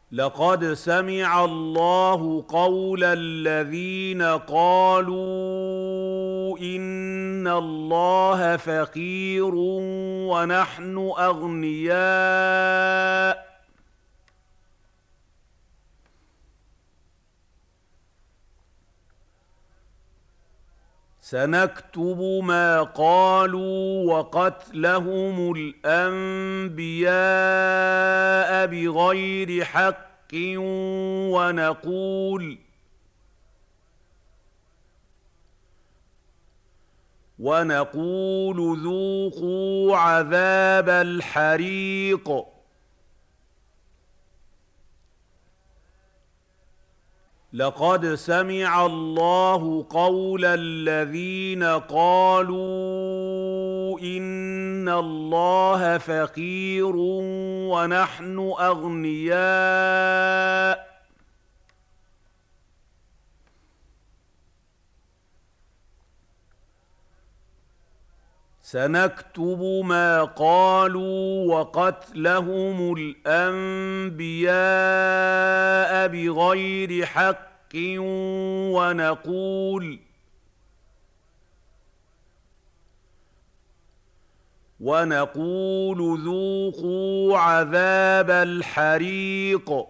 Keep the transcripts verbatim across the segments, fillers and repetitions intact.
لقد سمع الله قول الذين قالوا إن الله فقير ونحن أغنياء سنكتب ما قالوا وقتلهم الأنبياء بغير حق ونقول ونقول ذوقوا عذاب الحريق لقد سمع الله قول الذين قالوا إن الله فقير ونحن أغنياء سنكتب ما قالوا وقتلهم الأنبياء بغير حق ونقول ونقول ذوقوا عذاب الحريق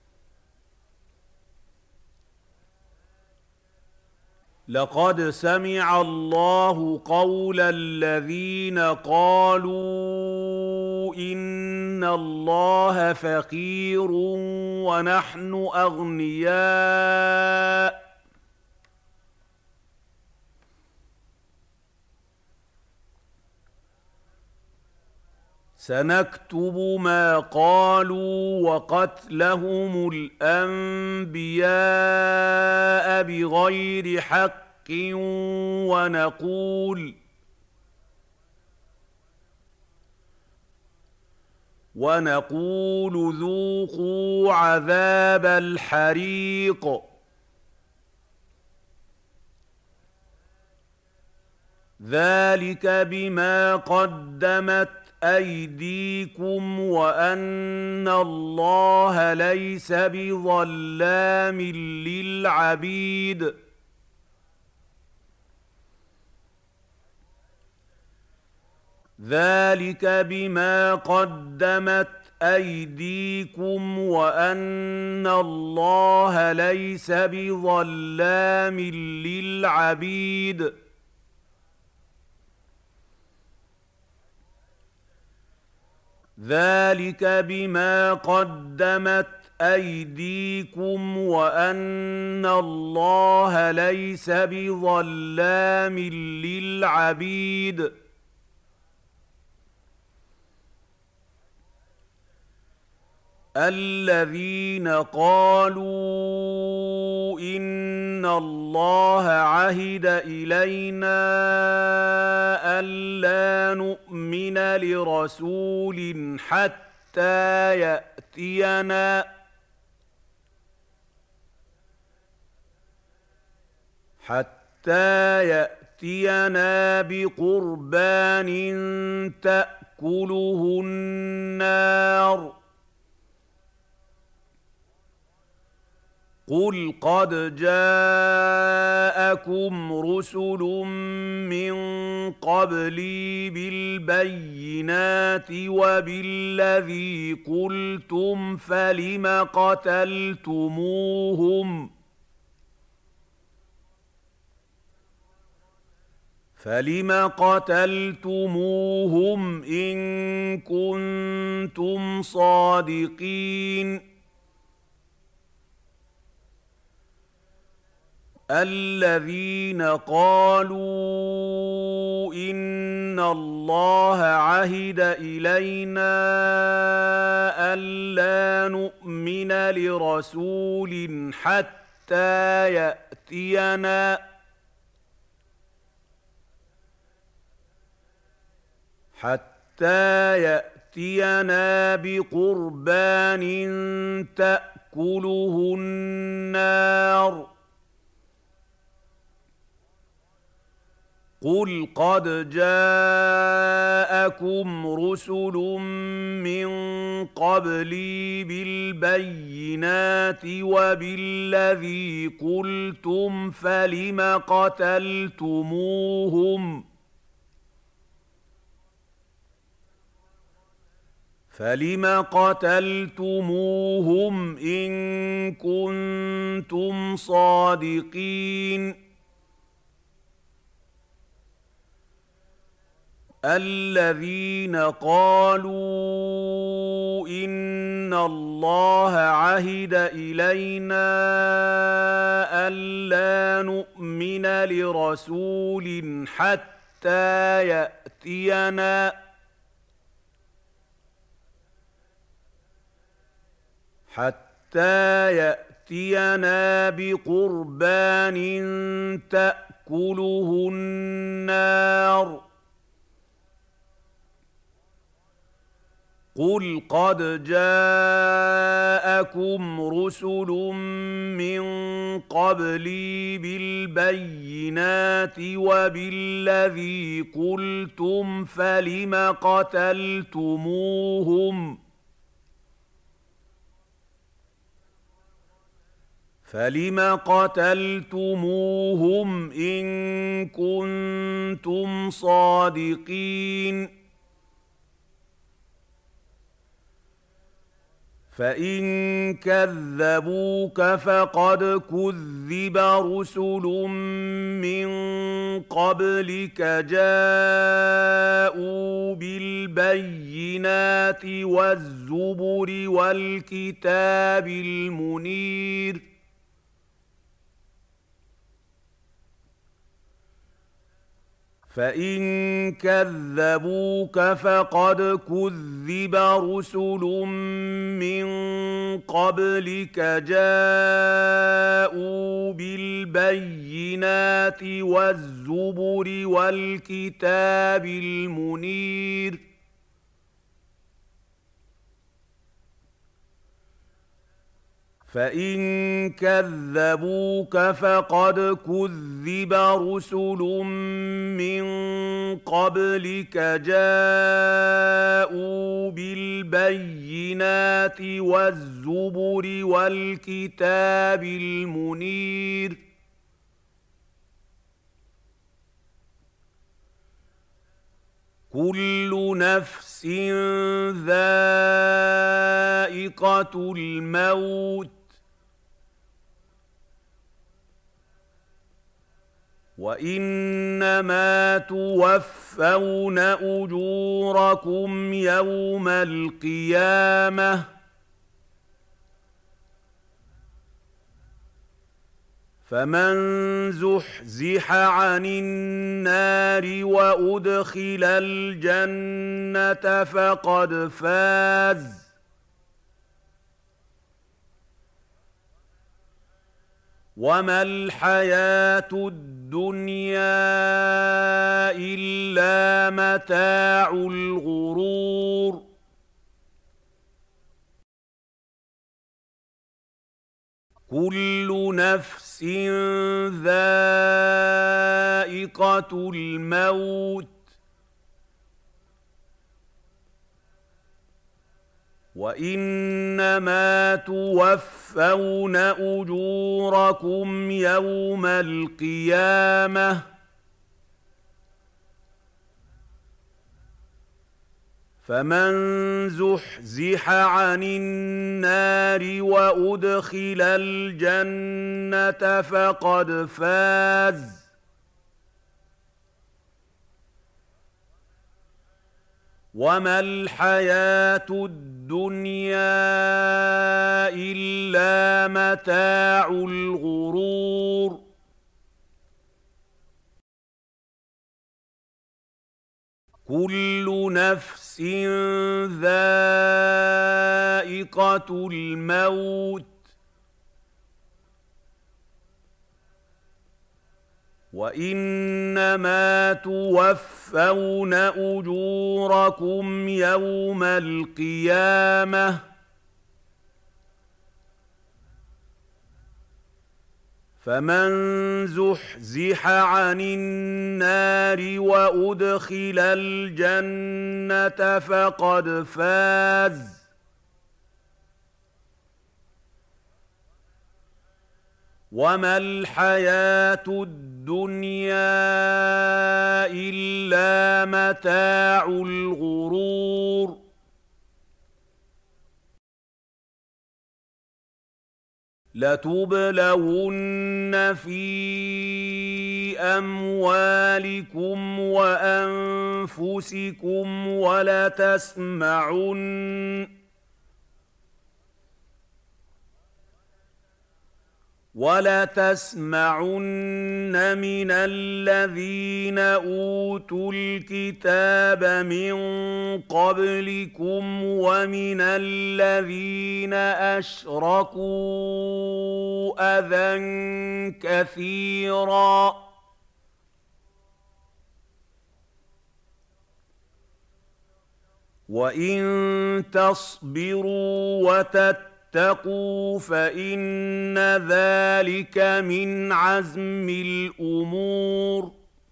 لقد سمع الله قول الذين قالوا إن الله فقير ونحن أغنياء سنكتب ما قالوا وقتلهم الأنبياء بغير حق ونقول ونقول ذوقوا عذاب الحريق ذلك بما قدمت أيديكم وأن الله ليس بظلام للعبيد ذلك بما قدمت أيديكم وأن الله ليس بظلام للعبيد ذلك بما قدمت أيديكم وأن الله ليس بظلام للعبيد الذين قالوا إن الله عهد إلينا ألا نؤمن لرسول حتى يأتينا حتى يأتينا بقربان تأكله النار قل قد جاءكم رسل من قبلي بالبينات وبالذي قلتم فلم قتلتموهم فلم قتلتموهم إن كنتم صادقين الذين قالوا إن الله عهد إلينا ألا نؤمن لرسول حتى يأتينا حتى يأتينا بقربان تأكله النار قل قد جاءكم رسل من قبلي بالبينات وبالذي قلتم فلم قتلتموهم فلم قتلتموهم إن كنتم صادقين الذين قالوا إن الله عهد إلينا ألا نؤمن لرسول حتى يأتينا حتى يأتينا بقربان تأكله النار قل قد جاءكم رسل من قبلي بالبينات وبالذي قلتم فلم قتلتموهم فلم قتلتموهم إن كنتم صادقين فإن كذبوك فقد كذب رسل من قبلك جاءوا بالبينات والزبر والكتاب المنير فإن كذبوك فقد كذب رسل من قبلك جاءوا بالبينات والزبر والكتاب المنير فإن كذبوك فقد كذب رسل من قبلك جاءوا بالبينات والزبر والكتاب المنير كل نفس ذائقة الموت وإنما توفون أجوركم يوم القيامة فمن زحزح عن النار وأدخل الجنة فقد فاز وما الحياة الدنيا إلا متاع الغرور كل نفس ذائقة الموت وإنما توفون أجوركم يوم القيامة فمن زحزح عن النار وأدخل الجنة فقد فاز وما الحياة الدنيا إلا متاع الغرور كل نفس ذائقة الموت وإنما توفون أجوركم يوم القيامة فمن زحزح عن النار وأدخل الجنة فقد فاز وما الحياة الدنيا إلا متاع الغرور لتبلون في أموالكم وأنفسكم ولتسمعن ولتسمعن من الذين أوتوا الكتاب من قبلكم ومن الذين أشركوا أذى كثيرا وإن تصبروا وتتقوا اتقوا فإن ذلك من عزم الأمور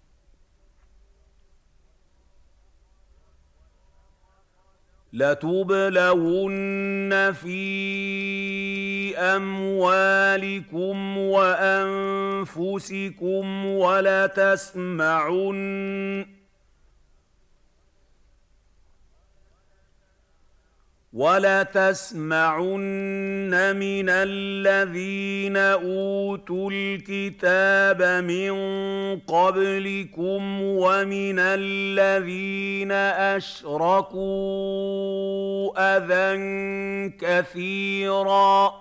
لتبلون في أموالكم وأنفسكم ولتسمعن وَلَتَسْمَعُنَّ مِنَ الَّذِينَ أُوتُوا الْكِتَابَ مِن قَبْلِكُمْ وَمِنَ الَّذِينَ أَشْرَكُوا أَذًى كَثِيرًا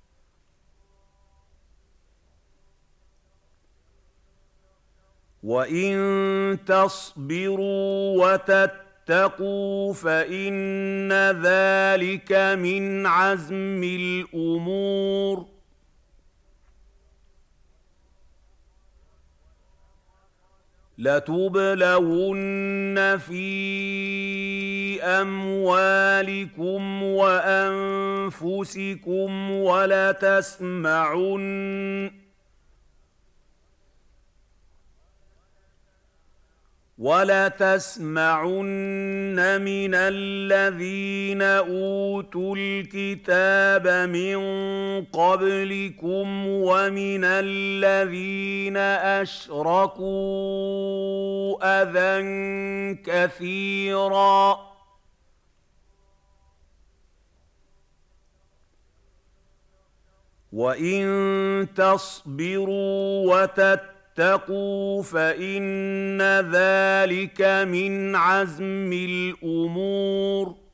وَإِن تَصْبِرُوا وَتَتَّقُوا اتقوا فإن ذلك من عزم الأمور لتبلون في أموالكم وأنفسكم ولتسمعن وَلَتَسْمَعُنَّ مِنَ الَّذِينَ أُوتُوا الْكِتَابَ مِن قَبْلِكُمْ وَمِنَ الَّذِينَ أَشْرَكُوا أَذًى كَثِيرًا وَإِن تَصْبِرُوا وَتَتَّقُوا اتقوا فإن ذلك من عزم الأمور